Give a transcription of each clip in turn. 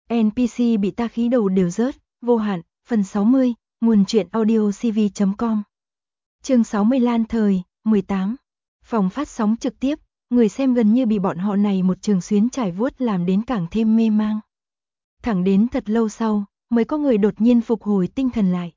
NPC bị ta khí đầu đều rớt, vô hạn, phần 60, nguồn truyện audio cv.com. Chương 60 Lan thời, 18. Phòng phát sóng trực tiếp, người xem gần như bị bọn họ này một trường xuyến trải vuốt làm đến càng thêm mê mang. Thẳng đến thật lâu sau, mới có người đột nhiên phục hồi tinh thần lại.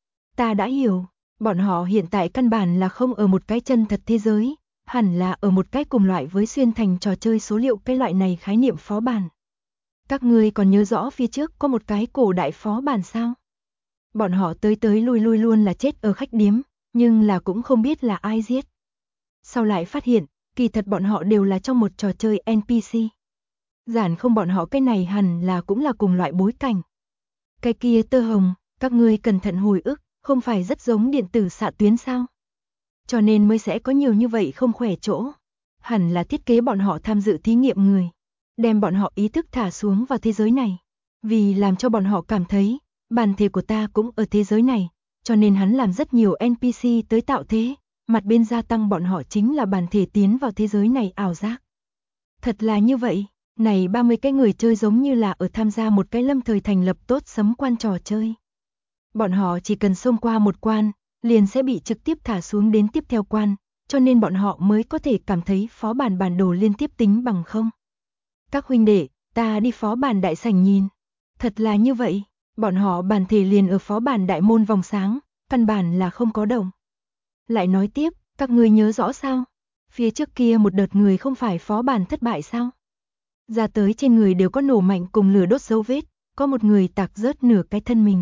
Ta đã hiểu, bọn họ hiện tại căn bản là không ở một cái chân thật thế giới, hẳn là ở một cái cùng loại với xuyên thành trò chơi số liệu cái loại này khái niệm phó bản. Các ngươi còn nhớ rõ phía trước có một cái cổ đại phó bản sao? Bọn họ tới lui luôn là chết ở khách điếm, nhưng là cũng không biết là ai giết. Sau lại phát hiện, kỳ thật bọn họ đều là trong một trò chơi NPC. Giản không bọn họ cái này hẳn là cũng là cùng loại bối cảnh. Cái kia tơ hồng, các ngươi cẩn thận hồi ức, không phải rất giống điện tử xạ tuyến sao? Cho nên mới sẽ có nhiều như vậy không khỏe chỗ. Hẳn là thiết kế bọn họ tham dự thí nghiệm người. Đem bọn họ ý thức thả xuống vào thế giới này. Vì làm cho bọn họ cảm thấy, bản thể của ta cũng ở thế giới này. Cho nên hắn làm rất nhiều NPC tới tạo thế. Mặt bên gia tăng bọn họ chính là bản thể tiến vào thế giới này ảo giác. Thật là như vậy, này 30 cái người chơi giống như là ở tham gia một cái lâm thời thành lập tốt sấm quan trò chơi. Bọn họ chỉ cần xông qua một quan, liền sẽ bị trực tiếp thả xuống đến tiếp theo quan, cho nên bọn họ mới có thể cảm thấy phó bản bản đồ liên tiếp tính bằng không. Các huynh đệ, ta đi phó bản đại sảnh nhìn. Thật là như vậy, bọn họ bản thể liền ở phó bản đại môn vòng sáng, căn bản là không có động. Lại nói tiếp, các ngươi nhớ rõ sao? Phía trước kia một đợt người không phải phó bản thất bại sao? Ra tới trên người đều có nổ mạnh cùng lửa đốt dấu vết, có một người tạc rớt nửa cái thân mình.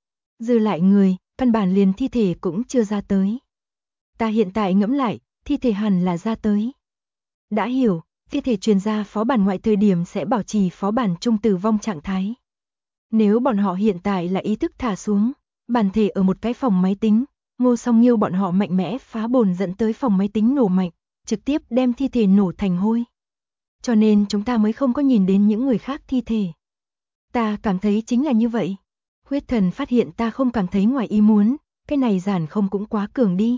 Dư lại người, căn bản liền thi thể cũng chưa ra tới. Ta hiện tại ngẫm lại, thi thể hẳn là ra tới. Đã hiểu, thi thể truyền ra phó bản ngoại thời điểm sẽ bảo trì phó bản trung tử vong trạng thái. Nếu bọn họ hiện tại là ý thức thả xuống, bản thể ở một cái phòng máy tính, Ngô Song Nghiêu bọn họ mạnh mẽ phá bồn dẫn tới phòng máy tính nổ mạnh, trực tiếp đem thi thể nổ thành hôi. Cho nên chúng ta mới không có nhìn đến những người khác thi thể. Ta cảm thấy chính là như vậy. Huyết thần phát hiện ta không cảm thấy ngoài ý muốn, cái này giản không cũng quá cường đi.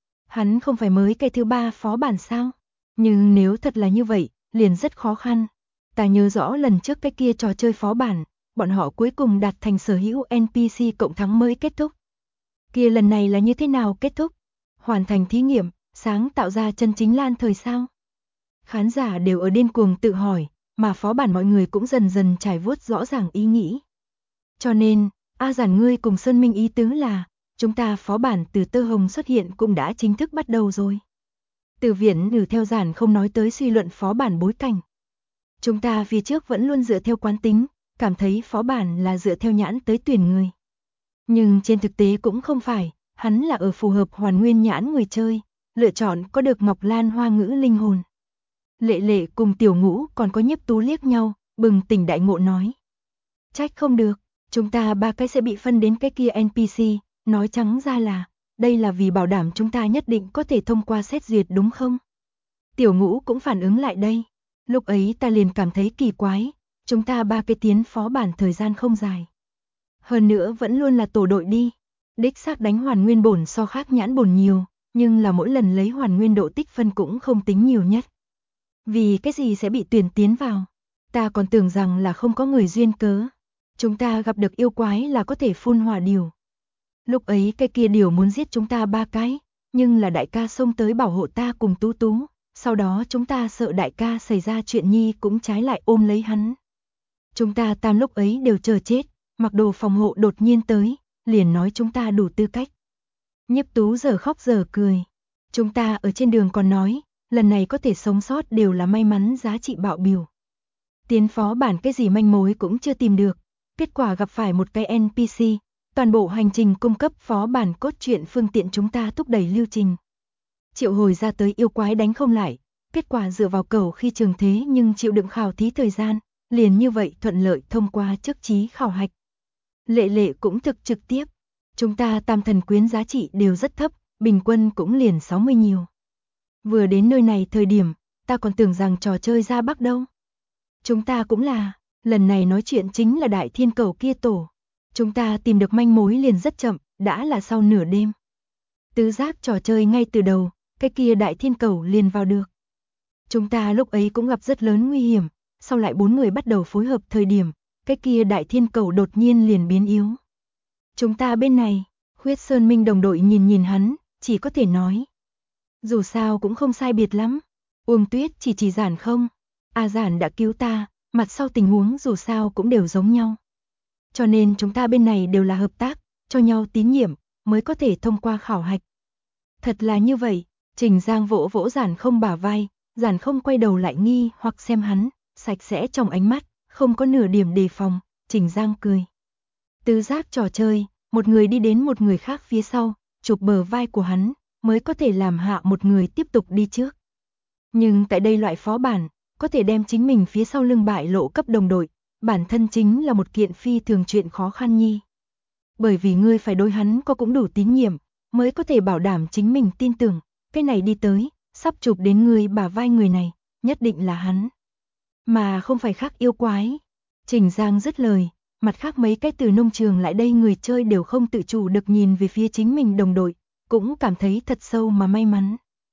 Hắn không phải mới cái thứ 3 phó bản sao? Nhưng nếu thật là như vậy, liền rất khó khăn. Ta nhớ rõ lần trước cái kia trò chơi phó bản, bọn họ cuối cùng đạt thành sở hữu NPC cộng thắng mới kết thúc. Kia lần này là như thế nào kết thúc? Hoàn thành thí nghiệm, sáng tạo ra chân chính lan thời sao? Khán giả đều ở điên cuồng tự hỏi, mà phó bản mọi người cũng dần dần trải vuốt rõ ràng ý nghĩ. Cho nên, Giản ngươi cùng Sơn Minh ý tứ là, chúng ta phó bản từ tơ hồng xuất hiện cũng đã chính thức bắt đầu rồi. Từ Viễn Nữ theo Giản không nói tới suy luận phó bản bối cảnh. Chúng ta phía trước vẫn luôn dựa theo quán tính, cảm thấy phó bản là dựa theo nhãn tới tuyển người. Nhưng trên thực tế cũng không phải, hắn là ở phù hợp hoàn nguyên nhãn người chơi, lựa chọn có được Ngọc Lan Hoa ngữ linh hồn. Lệ Lệ cùng Tiểu Ngũ còn có Nhiếp Tú liếc nhau, bừng tỉnh đại ngộ nói. Trách không được, chúng ta 3 cái sẽ bị phân đến cái kia NPC, nói trắng ra là, đây là vì bảo đảm chúng ta nhất định có thể thông qua xét duyệt đúng không? Tiểu Ngũ cũng phản ứng lại đây, lúc ấy ta liền cảm thấy kỳ quái, chúng ta 3 cái tiến phó bản thời gian không dài. Hơn nữa vẫn luôn là tổ đội đi, đích xác đánh hoàn nguyên bổn so khác nhãn bổn nhiều, nhưng là mỗi lần lấy hoàn nguyên độ tích phân cũng không tính nhiều nhất. Vì cái gì sẽ bị tuyển tiến vào? Ta còn tưởng rằng là không có người duyên cớ. Chúng ta gặp được yêu quái là có thể phun hỏa điều. Lúc ấy cái kia điều muốn giết chúng ta 3 cái, nhưng là đại ca xông tới bảo hộ ta cùng Tú Tú, sau đó chúng ta sợ đại ca xảy ra chuyện nhi cũng trái lại ôm lấy hắn. Chúng ta tam lúc ấy đều chờ chết, mặc đồ phòng hộ đột nhiên tới, liền nói chúng ta đủ tư cách. Nhiếp Tú giờ khóc giờ cười. Chúng ta ở trên đường còn nói, lần này có thể sống sót đều là may mắn giá trị bạo biểu. Tiến phó bản cái gì manh mối cũng chưa tìm được, kết quả gặp phải một cái NPC, toàn bộ hành trình cung cấp phó bản cốt truyện phương tiện chúng ta thúc đẩy lưu trình. Triệu hồi ra tới yêu quái đánh không lại, kết quả dựa vào cầu khi trường thế nhưng chịu đựng khảo thí thời gian, liền như vậy thuận lợi thông qua chức trí khảo hạch. Lệ Lệ cũng thực trực tiếp, chúng ta tam thần quyến giá trị đều rất thấp, bình quân cũng liền 60 nhiều. Vừa đến nơi này thời điểm, ta còn tưởng rằng trò chơi ra Bắc đâu. Chúng ta cũng là, lần này nói chuyện chính là đại thiên cầu kia tổ. Chúng ta tìm được manh mối liền rất chậm, đã là sau nửa đêm. Tứ giác trò chơi ngay từ đầu, cái kia đại thiên cầu liền vào được. Chúng ta lúc ấy cũng gặp rất lớn nguy hiểm, sau lại 4 người bắt đầu phối hợp thời điểm, cái kia đại thiên cầu đột nhiên liền biến yếu. Chúng ta bên này, Huyết Sơn Minh đồng đội nhìn hắn, chỉ có thể nói. Dù sao cũng không sai biệt lắm. Uông Tuyết chỉ Giản không. Giản đã cứu ta, mặt sau tình huống dù sao cũng đều giống nhau. Cho nên chúng ta bên này đều là hợp tác, cho nhau tín nhiệm, mới có thể thông qua khảo hạch. Thật là như vậy, Trình Giang vỗ vỗ Giản không bả vai, Giản không quay đầu lại nghi hoặc xem hắn, sạch sẽ trong ánh mắt, không có nửa điểm đề phòng, Trình Giang cười. Tứ giác trò chơi, một người đi đến một người khác phía sau, chụp bờ vai của hắn, mới có thể làm hạ một người tiếp tục đi trước. Nhưng tại đây loại phó bản, có thể đem chính mình phía sau lưng bại lộ cấp đồng đội, bản thân chính là một kiện phi thường chuyện khó khăn nhi. Bởi vì ngươi phải đối hắn có cũng đủ tín nhiệm, mới có thể bảo đảm chính mình tin tưởng, cái này đi tới, sắp chụp đến người bả vai người này, nhất định là hắn. Mà không phải khác yêu quái. Trình Giang dứt lời, mặt khác mấy cái từ nông trường lại đây người chơi đều không tự chủ được nhìn về phía chính mình đồng đội, cũng cảm thấy thật sâu mà may mắn.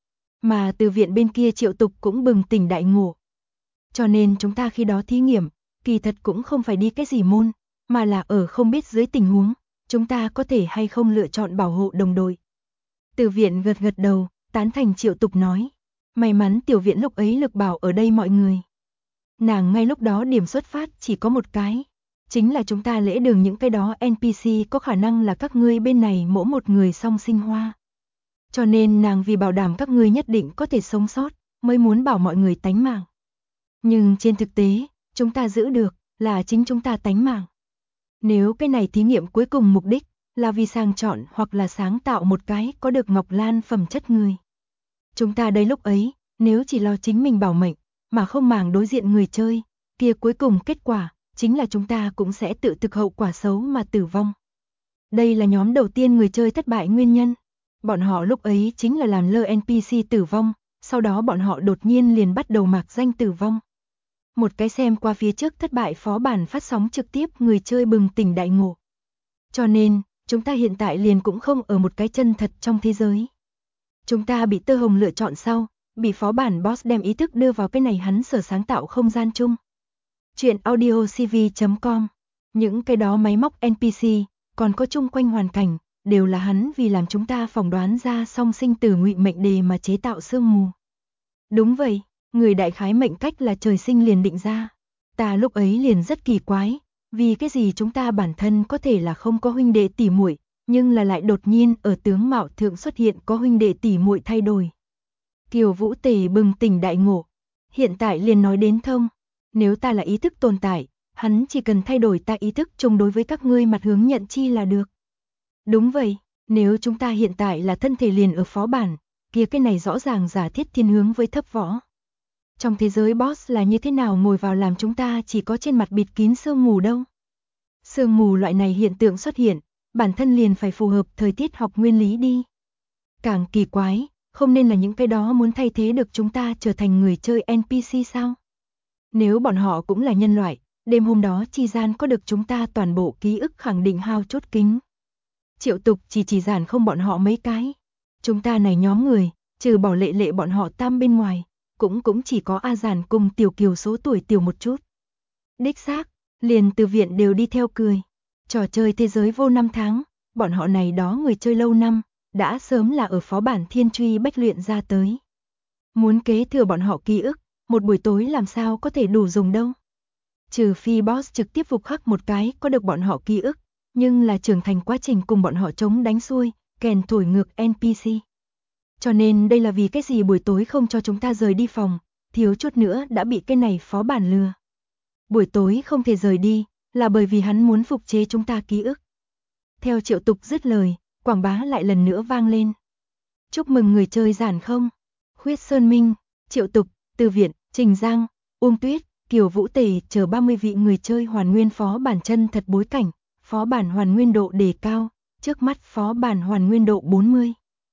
Mà từ viện bên kia Triệu Tục cũng bừng tỉnh đại ngộ. Cho nên chúng ta khi đó thí nghiệm, kỳ thật cũng không phải đi cái gì môn, mà là ở không biết dưới tình huống, chúng ta có thể hay không lựa chọn bảo hộ đồng đội. Từ viện gật gật đầu, tán thành Triệu Tục nói. May mắn tiểu viện lúc ấy lực bảo ở đây mọi người. Nàng ngay lúc đó điểm xuất phát chỉ có một cái. Chính là chúng ta lễ đường những cái đó NPC có khả năng là các ngươi bên này mỗi một người song sinh hoa. Cho nên nàng vì bảo đảm các ngươi nhất định có thể sống sót, mới muốn bảo mọi người tánh mạng. Nhưng trên thực tế, chúng ta giữ được, là chính chúng ta tánh mạng. Nếu cái này thí nghiệm cuối cùng mục đích, là vì sàng chọn hoặc là sáng tạo một cái có được Ngọc Lan phẩm chất người. Chúng ta đây lúc ấy, nếu chỉ lo chính mình bảo mệnh, mà không màng đối diện người chơi, kia cuối cùng kết quả, chính là chúng ta cũng sẽ tự thực hậu quả xấu mà tử vong. Đây là nhóm đầu tiên người chơi thất bại nguyên nhân. Bọn họ lúc ấy chính là làm lơ NPC tử vong, sau đó bọn họ đột nhiên liền bắt đầu mạc danh tử vong. Một cái xem qua phía trước thất bại phó bản phát sóng trực tiếp người chơi bừng tỉnh đại ngộ. Cho nên, chúng ta hiện tại liền cũng không ở một cái chân thật trong thế giới. Chúng ta bị Tơ Hồng lựa chọn sau, bị phó bản boss đem ý thức đưa vào cái này hắn sở sáng tạo không gian chung. Chuyện audiocv.com. Những cái đó máy móc NPC, còn có chung quanh hoàn cảnh, đều là hắn vì làm chúng ta phỏng đoán ra song sinh tử ngụy mệnh đề mà chế tạo sương mù. Đúng vậy, người đại khái mệnh cách là trời sinh liền định ra. Ta lúc ấy liền rất kỳ quái, vì cái gì chúng ta bản thân có thể là không có huynh đệ tỷ muội, nhưng là lại đột nhiên ở tướng mạo thượng xuất hiện có huynh đệ tỷ muội thay đổi. Kiều Vũ Tề bừng tỉnh đại ngộ, hiện tại liền nói đến thông, nếu ta là ý thức tồn tại, hắn chỉ cần thay đổi ta ý thức chung đối với các ngươi mặt hướng nhận chi là được. Đúng vậy, nếu chúng ta hiện tại là thân thể liền ở phó bản, kia cái này rõ ràng giả thiết thiên hướng với thấp võ. Trong thế giới boss là như thế nào ngồi vào làm chúng ta chỉ có trên mặt bịt kín sương mù đâu. Sương mù loại này hiện tượng xuất hiện, bản thân liền phải phù hợp thời tiết học nguyên lý đi. Càng kỳ quái, không nên là những cái đó muốn thay thế được chúng ta trở thành người chơi NPC sao? Nếu bọn họ cũng là nhân loại, đêm hôm đó chi gian có được chúng ta toàn bộ ký ức khẳng định hao chốt kính. Triệu Tục chỉ Giản không bọn họ mấy cái. Chúng ta này nhóm người, trừ bỏ Lệ Lệ bọn họ tam bên ngoài, cũng chỉ có Giản cùng Tiểu Kiều số tuổi tiểu một chút. Đích xác, liền từ viện đều đi theo cười. Trò chơi thế giới vô năm tháng, bọn họ này đó người chơi lâu năm, đã sớm là ở phó bản thiên truy bách luyện ra tới. Muốn kế thừa bọn họ ký ức, một buổi tối làm sao có thể đủ dùng đâu. Trừ phi boss trực tiếp phục khắc một cái có được bọn họ ký ức, nhưng là trưởng thành quá trình cùng bọn họ chống đánh xuôi, kèn thổi ngược NPC. Cho nên đây là vì cái gì buổi tối không cho chúng ta rời đi phòng, thiếu chút nữa đã bị cái này phó bản lừa. Buổi tối không thể rời đi, là bởi vì hắn muốn phục chế chúng ta ký ức. Theo Triệu Tục dứt lời, quảng bá lại lần nữa vang lên. Chúc mừng người chơi Giản không, Huyết Sơn Minh, Triệu Tục, Từ Viện, Trình Giang, Uông Tuyết, Kiều Vũ Tề chờ 30 vị người chơi hoàn nguyên phó bản chân thật bối cảnh, phó bản hoàn nguyên độ đề cao, trước mắt phó bản hoàn nguyên độ 40.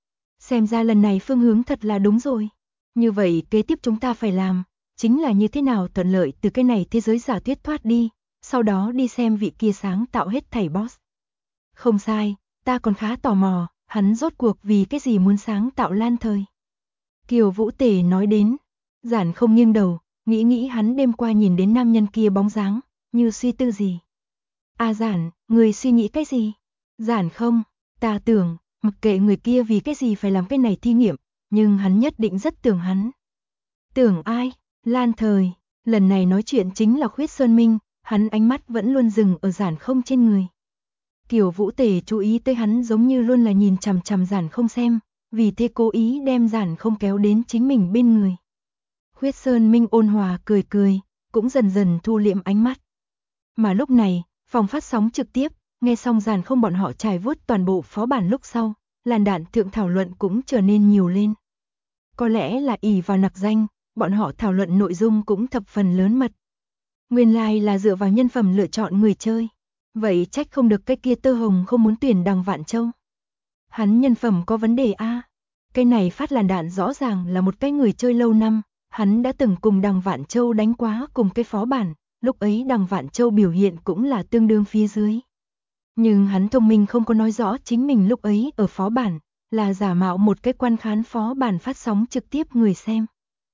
Xem ra lần này phương hướng thật là đúng rồi. Như vậy kế tiếp chúng ta phải làm, chính là như thế nào thuận lợi từ cái này thế giới giả thuyết thoát đi, sau đó đi xem vị kia sáng tạo hết thảy boss. Không sai, ta còn khá tò mò, hắn rốt cuộc vì cái gì muốn sáng tạo lan thời. Kiều Vũ Tề nói đến, Giản không nghiêng đầu, nghĩ hắn đêm qua nhìn đến nam nhân kia bóng dáng, như suy tư gì. Giản, người suy nghĩ cái gì? Giản không, ta tưởng, mặc kệ người kia vì cái gì phải làm cái này thí nghiệm, nhưng hắn nhất định rất tưởng hắn. Tưởng ai? Lan Thời, lần này nói chuyện chính là Khuyết Sơn Minh, hắn ánh mắt vẫn luôn dừng ở Giản không trên người. Kiều Vũ Tề chú ý tới hắn giống như luôn là nhìn chằm chằm Giản không xem, vì thế cố ý đem Giản không kéo đến chính mình bên người. Khuyết Sơn Minh ôn hòa cười cười, cũng dần dần thu liệm ánh mắt. Mà lúc này, phòng phát sóng trực tiếp, nghe xong Giản không bọn họ trải vuốt toàn bộ phó bản lúc sau, làn đạn thượng thảo luận cũng trở nên nhiều lên. Có lẽ là ỷ vào nặc danh, bọn họ thảo luận nội dung cũng thập phần lớn mật. Nguyên lai là dựa vào nhân phẩm lựa chọn người chơi. Vậy trách không được cái kia Tơ Hồng không muốn tuyển Đằng Vạn Châu. Hắn nhân phẩm có vấn đề a. Cái này phát làn đạn rõ ràng là một cái người chơi lâu năm, hắn đã từng cùng Đằng Vạn Châu đánh quá cùng cái phó bản, lúc ấy Đằng Vạn Châu biểu hiện cũng là tương đương phía dưới. Nhưng hắn thông minh không có nói rõ chính mình lúc ấy ở phó bản, là giả mạo một cái quan khán phó bản phát sóng trực tiếp người xem.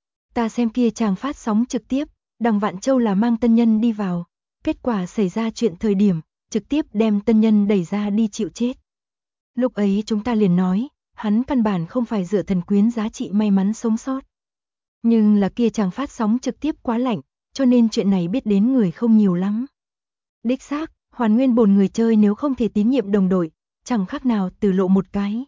Ta xem kia chàng phát sóng trực tiếp, Đằng Vạn Châu là mang tân nhân đi vào, kết quả xảy ra chuyện thời điểm, trực tiếp đem tân nhân đẩy ra đi chịu chết. Lúc ấy chúng ta liền nói, hắn căn bản không phải dựa thần quyến giá trị may mắn sống sót. Nhưng là kia chàng phát sóng trực tiếp quá lạnh, cho nên chuyện này biết đến người không nhiều lắm. Đích xác, hoàn nguyên bổn người chơi nếu không thể tín nhiệm đồng đội, chẳng khác nào từ lộ một cái.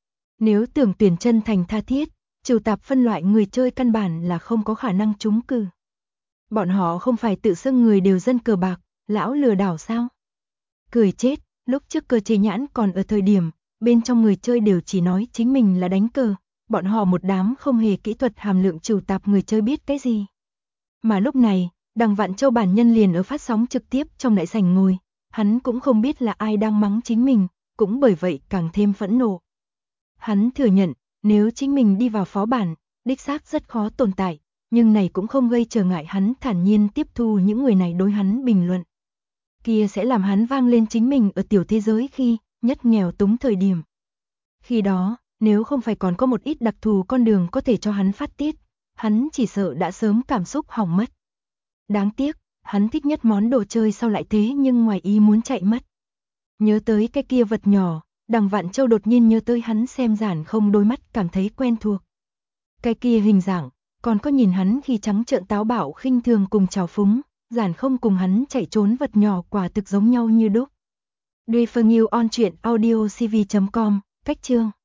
Nếu tưởng tuyển chân thành tha thiết, trừ tạp phân loại người chơi căn bản là không có khả năng trúng cử. Bọn họ không phải tự xưng người đều dân cờ bạc, lão lừa đảo sao? Cười chết, lúc trước cơ chế nhãn còn ở thời điểm, bên trong người chơi đều chỉ nói chính mình là đánh cờ, bọn họ một đám không hề kỹ thuật hàm lượng trừ tạp người chơi biết cái gì. Mà lúc này, Đằng Vạn Châu bản nhân liền ở phát sóng trực tiếp trong đại sảnh ngồi, hắn cũng không biết là ai đang mắng chính mình, cũng bởi vậy càng thêm phẫn nộ. Hắn thừa nhận, nếu chính mình đi vào phó bản, đích xác rất khó tồn tại, nhưng này cũng không gây trở ngại hắn thản nhiên tiếp thu những người này đối hắn bình luận. Kia sẽ làm hắn vang lên chính mình ở tiểu thế giới khi nhất nghèo túng thời điểm. Khi đó, nếu không phải còn có một ít đặc thù con đường có thể cho hắn phát tiết, hắn chỉ sợ đã sớm cảm xúc hỏng mất. Đáng tiếc, hắn thích nhất món đồ chơi sau lại thế nhưng ngoài ý muốn chạy mất. Nhớ tới cái kia vật nhỏ, Đằng Vạn Châu đột nhiên nhớ tới hắn xem Giản không đôi mắt cảm thấy quen thuộc. Cái kia hình dạng, còn có nhìn hắn khi trắng trợn táo bạo khinh thường cùng trào phúng, Giản không cùng hắn chạy trốn vật nhỏ quả thực giống nhau như đúc. Duy Phương Yêu on truyện audio cv.com, cách chương